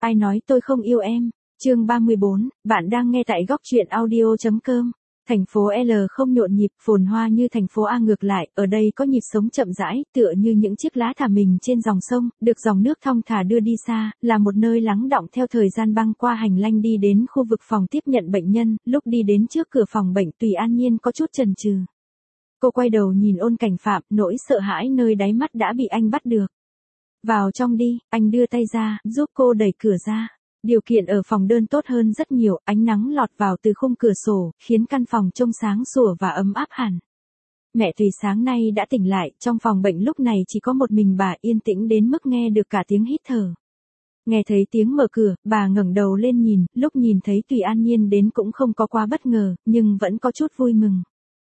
Ai nói tôi không yêu em? Chương 34, bạn đang nghe tại góc truyện audio.com. Thành phố L không nhộn nhịp, phồn hoa như thành phố A ngược lại, ở đây có nhịp sống chậm rãi, tựa như những chiếc lá thả mình trên dòng sông, được dòng nước thong thả đưa đi xa, là một nơi lắng đọng theo thời gian băng qua hành lang đi đến khu vực phòng tiếp nhận bệnh nhân, lúc đi đến trước cửa phòng bệnh Tùy An Nhiên có chút chần chừ. Cô quay đầu nhìn Ôn Cảnh Phạm, nỗi sợ hãi nơi đáy mắt đã bị anh bắt được. Vào trong đi, anh đưa tay ra, giúp cô đẩy cửa ra. Điều kiện ở phòng đơn tốt hơn rất nhiều, ánh nắng lọt vào từ khung cửa sổ, khiến căn phòng trông sáng sủa và ấm áp hẳn. Mẹ Tùy sáng nay đã tỉnh lại, trong phòng bệnh lúc này chỉ có một mình bà, yên tĩnh đến mức nghe được cả tiếng hít thở. Nghe thấy tiếng mở cửa, bà ngẩng đầu lên nhìn, lúc nhìn thấy Tùy An Nhiên đến cũng không có quá bất ngờ, nhưng vẫn có chút vui mừng.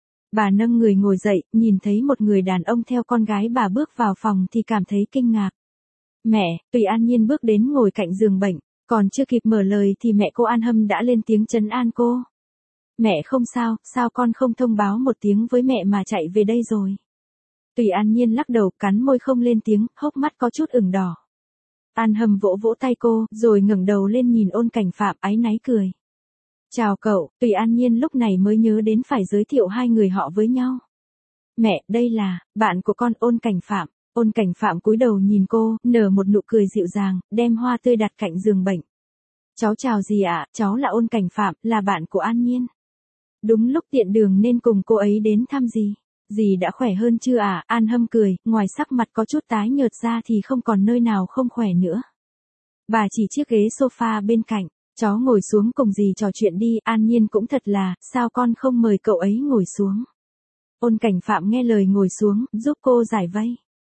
Bà nâng người ngồi dậy, nhìn thấy một người đàn ông theo con gái bà bước vào phòng thì cảm thấy kinh ngạc. Mẹ, Tùy An Nhiên bước đến ngồi cạnh giường bệnh. Còn chưa kịp mở lời thì mẹ cô An Hâm đã lên tiếng trấn an cô. Mẹ không sao, sao con không thông báo một tiếng với mẹ mà chạy về đây rồi? Tùy An Nhiên lắc đầu, cắn môi không lên tiếng, hốc mắt có chút ửng đỏ. An Hâm vỗ vỗ tay cô, rồi ngẩng đầu lên nhìn Ôn Cảnh Phạm, áy náy cười. Chào cậu, Tùy An Nhiên lúc này mới nhớ đến phải giới thiệu hai người họ với nhau. Mẹ, đây là bạn của con, Ôn Cảnh Phạm. Ôn Cảnh Phạm cúi đầu nhìn cô, nở một nụ cười dịu dàng, đem hoa tươi đặt cạnh giường bệnh. Cháu chào dì ạ, cháu là Ôn Cảnh Phạm, là bạn của An Nhiên. Đúng lúc tiện đường nên cùng cô ấy đến thăm dì. Dì đã khỏe hơn chưa ạ? An Hâm cười, ngoài sắc mặt có chút tái nhợt ra thì không còn nơi nào không khỏe nữa. Bà chỉ chiếc ghế sofa bên cạnh, cháu ngồi xuống cùng dì trò chuyện đi. An Nhiên cũng thật là, sao con không mời cậu ấy ngồi xuống? Ôn Cảnh Phạm nghe lời ngồi xuống, giúp cô giải vây.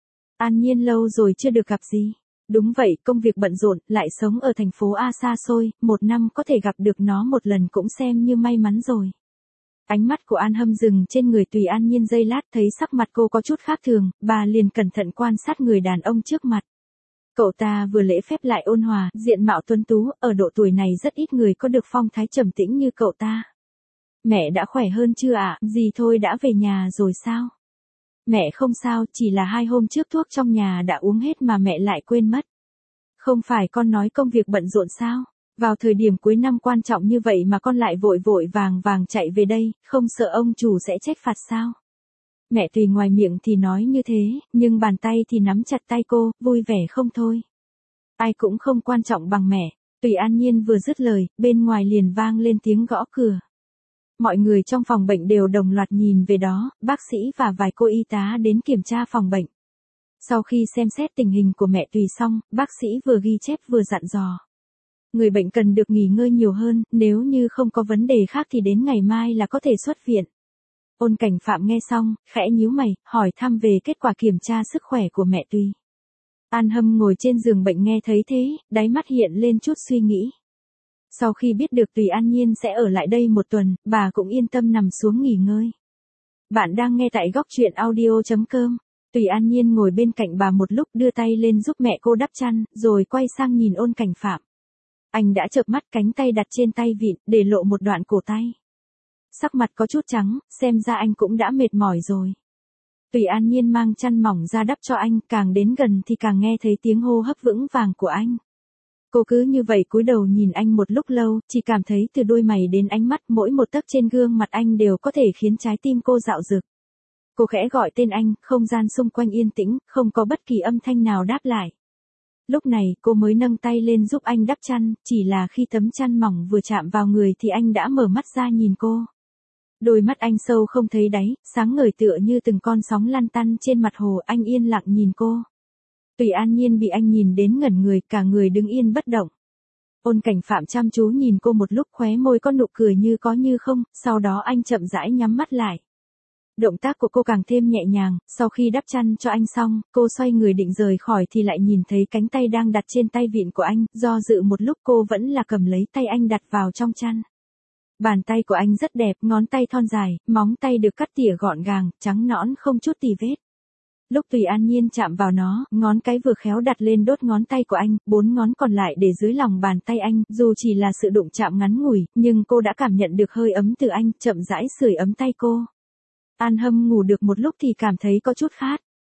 An Nhiên lâu rồi chưa được gặp gì. Đúng vậy, công việc bận rộn, lại sống ở thành phố A xa xôi, một năm có thể gặp được nó một lần cũng xem như may mắn rồi. Ánh mắt của An Hâm dừng trên người Tùy An Nhiên giây lát, thấy sắc mặt cô có chút khác thường, bà liền cẩn thận quan sát người đàn ông trước mặt. Cậu ta vừa lễ phép lại ôn hòa, diện mạo tuấn tú, ở độ tuổi này rất ít người có được phong thái trầm tĩnh như cậu ta. Mẹ đã khỏe hơn chưa ạ? Dì thôi đã về nhà rồi sao? Mẹ không sao, chỉ là 2 hôm trước thuốc trong nhà đã uống hết mà mẹ lại quên mất. Không phải con nói công việc bận rộn sao? Vào thời điểm cuối năm quan trọng như vậy mà con lại vội vội vàng chạy về đây, không sợ ông chủ sẽ trách phạt sao? Mẹ Tùy ngoài miệng thì nói như thế, nhưng bàn tay thì nắm chặt tay cô, vui vẻ không thôi. Ai cũng không quan trọng bằng mẹ. Tùy An Nhiên vừa dứt lời, bên ngoài liền vang lên tiếng gõ cửa. Mọi người trong phòng bệnh đều đồng loạt nhìn về đó, bác sĩ và vài cô y tá đến kiểm tra phòng bệnh. Sau khi xem xét tình hình của mẹ Tùy xong, bác sĩ vừa ghi chép vừa dặn dò. Người bệnh cần được nghỉ ngơi nhiều hơn, nếu như không có vấn đề khác thì đến ngày mai là có thể xuất viện. Ôn Cảnh Phạm nghe xong, khẽ nhíu mày, hỏi thăm về kết quả kiểm tra sức khỏe của mẹ Tùy. An Hâm ngồi trên giường bệnh nghe thấy thế, đáy mắt hiện lên chút suy nghĩ. Sau khi biết được Tùy An Nhiên sẽ ở lại đây một tuần, bà cũng yên tâm nằm xuống nghỉ ngơi. Bạn đang nghe tại góc truyện audio.com. Tùy An Nhiên ngồi bên cạnh bà một lúc, đưa tay lên giúp mẹ cô đắp chăn, rồi quay sang nhìn Ôn Cảnh Phạm. Anh đã chợp mắt, cánh tay đặt trên tay vịn, để lộ một đoạn cổ tay. Sắc mặt có chút trắng, xem ra anh cũng đã mệt mỏi rồi. Tùy An Nhiên mang chăn mỏng ra đắp cho anh, càng đến gần thì càng nghe thấy tiếng hô hấp vững vàng của anh. Cô cứ như vậy cúi đầu nhìn anh một lúc lâu, chỉ cảm thấy từ đôi mày đến ánh mắt, mỗi một tấc trên gương mặt anh đều có thể khiến trái tim cô dạo dực. Cô khẽ gọi tên anh, không gian xung quanh yên tĩnh, không có bất kỳ âm thanh nào đáp lại. Lúc này, cô mới nâng tay lên giúp anh đắp chăn, chỉ là khi tấm chăn mỏng vừa chạm vào người thì anh đã mở mắt ra nhìn cô. Đôi mắt anh sâu không thấy đáy, sáng ngời tựa như từng con sóng lăn tăn trên mặt hồ, anh yên lặng nhìn cô. Tùy An Nhiên bị anh nhìn đến ngẩn người, cả người đứng yên bất động. Ôn Cảnh Phạm chăm chú nhìn cô một lúc, khóe môi có nụ cười như có như không, sau đó anh chậm rãi nhắm mắt lại. Động tác của cô càng thêm nhẹ nhàng, sau khi đắp chăn cho anh xong, cô xoay người định rời khỏi thì lại nhìn thấy cánh tay đang đặt trên tay vịn của anh, do dự một lúc cô vẫn là cầm lấy tay anh đặt vào trong chăn. Bàn tay của anh rất đẹp, ngón tay thon dài, móng tay được cắt tỉa gọn gàng, trắng nõn không chút tì vết. Lúc Tùy An Nhiên chạm vào nó, ngón cái vừa khéo đặt lên đốt ngón tay của anh, 4 ngón còn lại để dưới lòng bàn tay anh, dù chỉ là sự đụng chạm ngắn ngủi, nhưng cô đã cảm nhận được hơi ấm từ anh, chậm rãi sưởi ấm tay cô. An Hâm ngủ được một lúc thì cảm thấy có chút khát.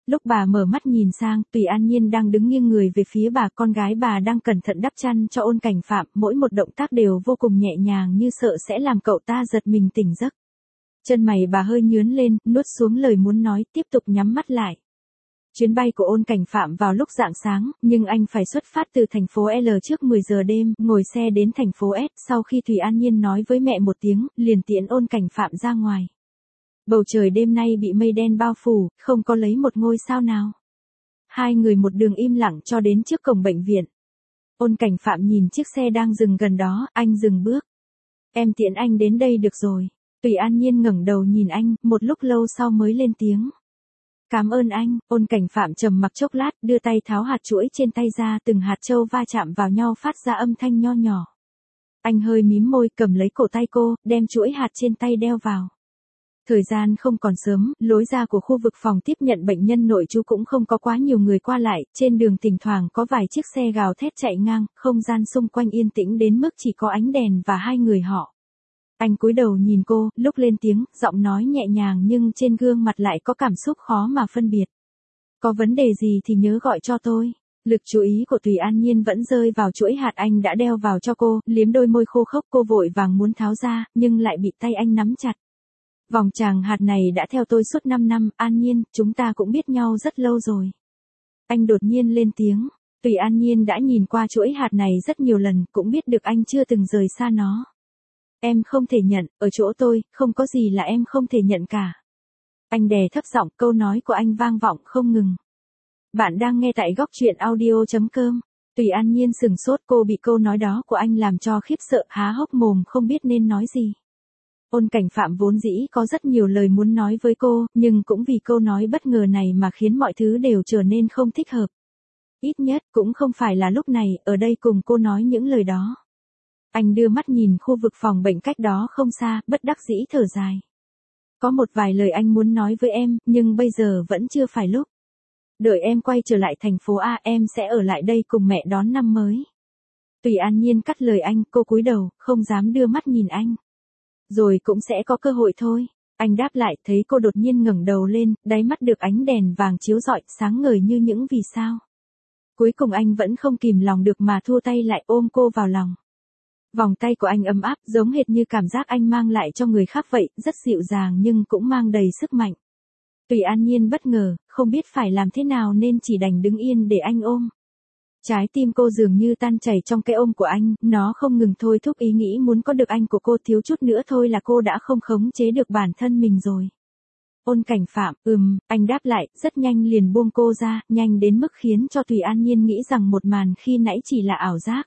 Lúc bà mở mắt nhìn sang, Tùy An Nhiên đang đứng nghiêng người về phía bà, con gái bà đang cẩn thận đắp chăn cho Ôn Cảnh Phạm, mỗi một động tác đều vô cùng nhẹ nhàng như sợ sẽ làm cậu ta giật mình tỉnh giấc. Chân mày bà hơi nhướng lên, nuốt xuống lời muốn nói, tiếp tục nhắm mắt lại. Chuyến bay của Ôn Cảnh Phạm vào lúc rạng sáng, nhưng anh phải xuất phát từ thành phố L trước 10 giờ đêm, ngồi xe đến thành phố S, sau khi Thủy An Nhiên nói với mẹ một tiếng, liền tiễn Ôn Cảnh Phạm ra ngoài. Bầu trời đêm nay bị mây đen bao phủ, không có lấy một ngôi sao nào. Hai người một đường im lặng cho đến trước cổng bệnh viện. Ôn Cảnh Phạm nhìn chiếc xe đang dừng gần đó, anh dừng bước. Em tiễn anh đến đây được rồi. Tùy An Nhiên ngẩng đầu nhìn anh, một lúc lâu sau mới lên tiếng. Cảm ơn anh. Ôn Cảnh Phạm trầm mặc chốc lát, đưa tay tháo hạt chuỗi trên tay ra, từng hạt châu va chạm vào nhau phát ra âm thanh nho nhỏ. Anh hơi mím môi, cầm lấy cổ tay cô, đem chuỗi hạt trên tay đeo vào. Thời gian không còn sớm, lối ra của khu vực phòng tiếp nhận bệnh nhân nội trú cũng không có quá nhiều người qua lại, trên đường thỉnh thoảng có vài chiếc xe gào thét chạy ngang, không gian xung quanh yên tĩnh đến mức chỉ có ánh đèn và hai người họ. Anh cúi đầu nhìn cô, lúc lên tiếng, giọng nói nhẹ nhàng nhưng trên gương mặt lại có cảm xúc khó mà phân biệt. Có vấn đề gì thì nhớ gọi cho tôi. Lực chú ý của Tùy An Nhiên vẫn rơi vào chuỗi hạt anh đã đeo vào cho cô, liếm đôi môi khô khốc, cô vội vàng muốn tháo ra, nhưng lại bị tay anh nắm chặt. Vòng tràng hạt này đã theo tôi suốt 5 năm, An Nhiên, chúng ta cũng biết nhau rất lâu rồi. Anh đột nhiên lên tiếng. Tùy An Nhiên đã nhìn qua chuỗi hạt này rất nhiều lần, cũng biết được anh chưa từng rời xa nó. Em không thể nhận, ở chỗ tôi, không có gì là em không thể nhận cả. Anh đè thấp giọng, câu nói của anh vang vọng không ngừng. Bạn đang nghe tại góc truyện audio.com. Tùy An Nhiên sừng sốt, cô bị câu nói đó của anh làm cho khiếp sợ, há hốc mồm không biết nên nói gì. Ôn Cảnh Phạm vốn dĩ có rất nhiều lời muốn nói với cô, nhưng cũng vì câu nói bất ngờ này mà khiến mọi thứ đều trở nên không thích hợp. Ít nhất cũng không phải là lúc này, ở đây cùng cô nói những lời đó. Anh đưa mắt nhìn khu vực phòng bệnh cách đó không xa, bất đắc dĩ thở dài. Có một vài lời anh muốn nói với em, nhưng bây giờ vẫn chưa phải lúc. Đợi em quay trở lại thành phố A, em sẽ ở lại đây cùng mẹ đón năm mới. Tùy An Nhiên cắt lời anh, cô cúi đầu, không dám đưa mắt nhìn anh. Rồi cũng sẽ có cơ hội thôi. Anh đáp lại, thấy cô đột nhiên ngẩng đầu lên, đáy mắt được ánh đèn vàng chiếu rọi, sáng ngời như những vì sao. Cuối cùng anh vẫn không kìm lòng được mà thua tay lại ôm cô vào lòng. Vòng tay của anh ấm áp, giống hệt như cảm giác anh mang lại cho người khác vậy, rất dịu dàng nhưng cũng mang đầy sức mạnh. Tùy An Nhiên bất ngờ, không biết phải làm thế nào nên chỉ đành đứng yên để anh ôm. Trái tim cô dường như tan chảy trong cái ôm của anh, nó không ngừng thôi thúc ý nghĩ muốn có được anh của cô, thiếu chút nữa thôi là cô đã không khống chế được bản thân mình rồi. Ôn Cảnh Phạm, anh đáp lại, rất nhanh liền buông cô ra, nhanh đến mức khiến cho Tùy An Nhiên nghĩ rằng một màn khi nãy chỉ là ảo giác.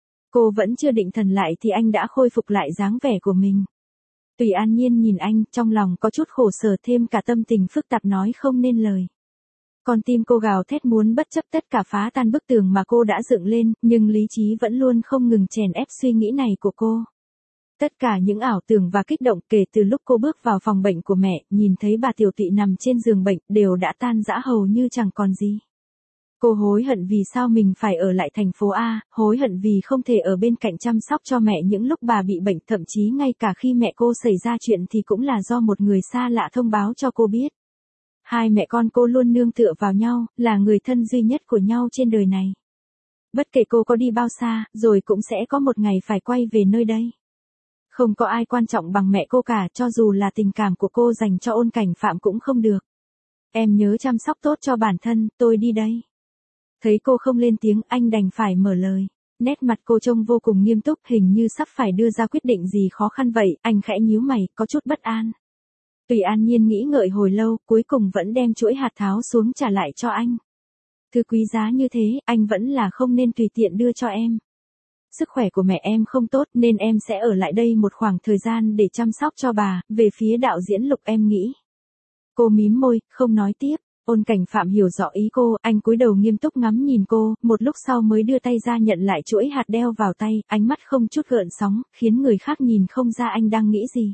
Cô vẫn chưa định thần lại thì anh đã khôi phục lại dáng vẻ của mình. Tùy An Nhiên nhìn anh, trong lòng có chút khổ sở thêm cả tâm tình phức tạp nói không nên lời. Con tim cô gào thét muốn bất chấp tất cả phá tan bức tường mà cô đã dựng lên, nhưng lý trí vẫn luôn không ngừng chèn ép suy nghĩ này của cô. Tất cả những ảo tưởng và kích động kể từ lúc cô bước vào phòng bệnh của mẹ, nhìn thấy bà Tiểu Tụy nằm trên giường bệnh, đều đã tan rã hầu như chẳng còn gì. Cô hối hận vì sao mình phải ở lại thành phố A, hối hận vì không thể ở bên cạnh chăm sóc cho mẹ những lúc bà bị bệnh, thậm chí ngay cả khi mẹ cô xảy ra chuyện thì cũng là do một người xa lạ thông báo cho cô biết. Hai mẹ con cô luôn nương tựa vào nhau, là người thân duy nhất của nhau trên đời này. Bất kể cô có đi bao xa, rồi cũng sẽ có một ngày phải quay về nơi đây. Không có ai quan trọng bằng mẹ cô cả, cho dù là tình cảm của cô dành cho Ôn Cảnh Phạm cũng không được. Em nhớ chăm sóc tốt cho bản thân, tôi đi đây. Thấy cô không lên tiếng, anh đành phải mở lời. Nét mặt cô trông vô cùng nghiêm túc, hình như sắp phải đưa ra quyết định gì khó khăn vậy, anh khẽ nhíu mày, có chút bất an. Tùy An Nhiên nghĩ ngợi hồi lâu, cuối cùng vẫn đem chuỗi hạt tháo xuống trả lại cho anh. Thứ quý giá như thế, anh vẫn là không nên tùy tiện đưa cho em. Sức khỏe của mẹ em không tốt nên em sẽ ở lại đây một khoảng thời gian để chăm sóc cho bà, về phía đạo diễn Lục em nghĩ. Cô mím môi, không nói tiếp. Ôn Cảnh Phạm hiểu rõ ý cô, anh cúi đầu nghiêm túc ngắm nhìn cô, một lúc sau mới đưa tay ra nhận lại chuỗi hạt đeo vào tay, ánh mắt không chút gợn sóng, khiến người khác nhìn không ra anh đang nghĩ gì.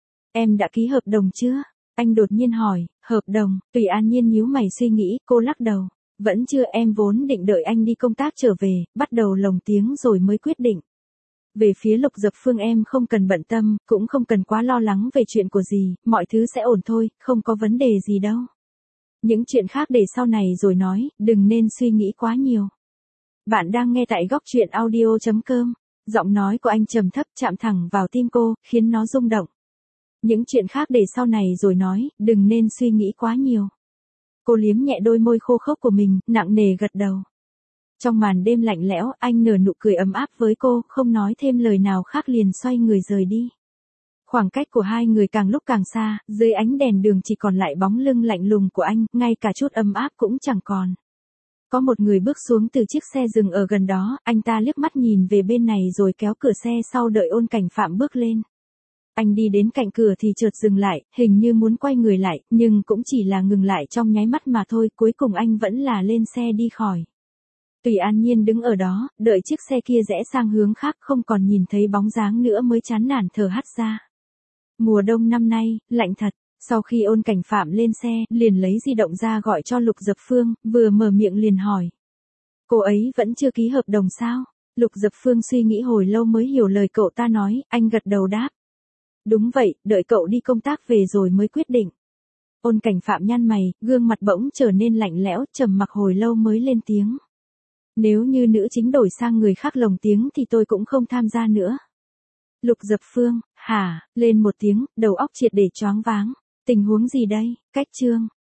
Em đã ký hợp đồng chưa? Anh đột nhiên hỏi, hợp đồng, Tùy An Nhiên nhíu mày suy nghĩ, cô lắc đầu. Vẫn chưa, em vốn định đợi anh đi công tác trở về, bắt đầu lồng tiếng rồi mới quyết định. Về phía Lục Dập Phương em không cần bận tâm, cũng không cần quá lo lắng về chuyện của gì, mọi thứ sẽ ổn thôi, không có vấn đề gì đâu. Những chuyện khác để sau này rồi nói, đừng nên suy nghĩ quá nhiều. Bạn đang nghe tại góc truyện audio.com. Giọng nói của anh trầm thấp chạm thẳng vào tim cô, khiến nó rung động. Những chuyện khác để sau này rồi nói, đừng nên suy nghĩ quá nhiều. Cô liếm nhẹ đôi môi khô khốc của mình, nặng nề gật đầu. Trong màn đêm lạnh lẽo, anh nở nụ cười ấm áp với cô, không nói thêm lời nào khác liền xoay người rời đi. Khoảng cách của hai người càng lúc càng xa, dưới ánh đèn đường chỉ còn lại bóng lưng lạnh lùng của anh, ngay cả chút ấm áp cũng chẳng còn. Có một người bước xuống từ chiếc xe dừng ở gần đó, anh ta liếc mắt nhìn về bên này rồi kéo cửa xe sau đợi Ôn Cảnh Phạm bước lên. Anh đi đến cạnh cửa thì chợt dừng lại, hình như muốn quay người lại, nhưng cũng chỉ là ngừng lại trong nháy mắt mà thôi, cuối cùng anh vẫn là lên xe đi khỏi. Tùy An Nhiên đứng ở đó, đợi chiếc xe kia rẽ sang hướng khác không còn nhìn thấy bóng dáng nữa mới chán nản thở hắt ra. Mùa đông năm nay, lạnh thật. Sau khi Ôn Cảnh Phạm lên xe, liền lấy di động ra gọi cho Lục Dập Phương, vừa mở miệng liền hỏi. Cô ấy vẫn chưa ký hợp đồng sao? Lục Dập Phương suy nghĩ hồi lâu mới hiểu lời cậu ta nói, anh gật đầu đáp. Đúng vậy, đợi cậu đi công tác về rồi mới quyết định. Ôn Cảnh Phạm nhăn mày, gương mặt bỗng trở nên lạnh lẽo, trầm mặc hồi lâu mới lên tiếng. Nếu như nữ chính đổi sang người khác lồng tiếng thì tôi cũng không tham gia nữa. Lục Dập Phương, hả, lên một tiếng, đầu óc triệt để choáng váng. Tình huống gì đây? Cách chương.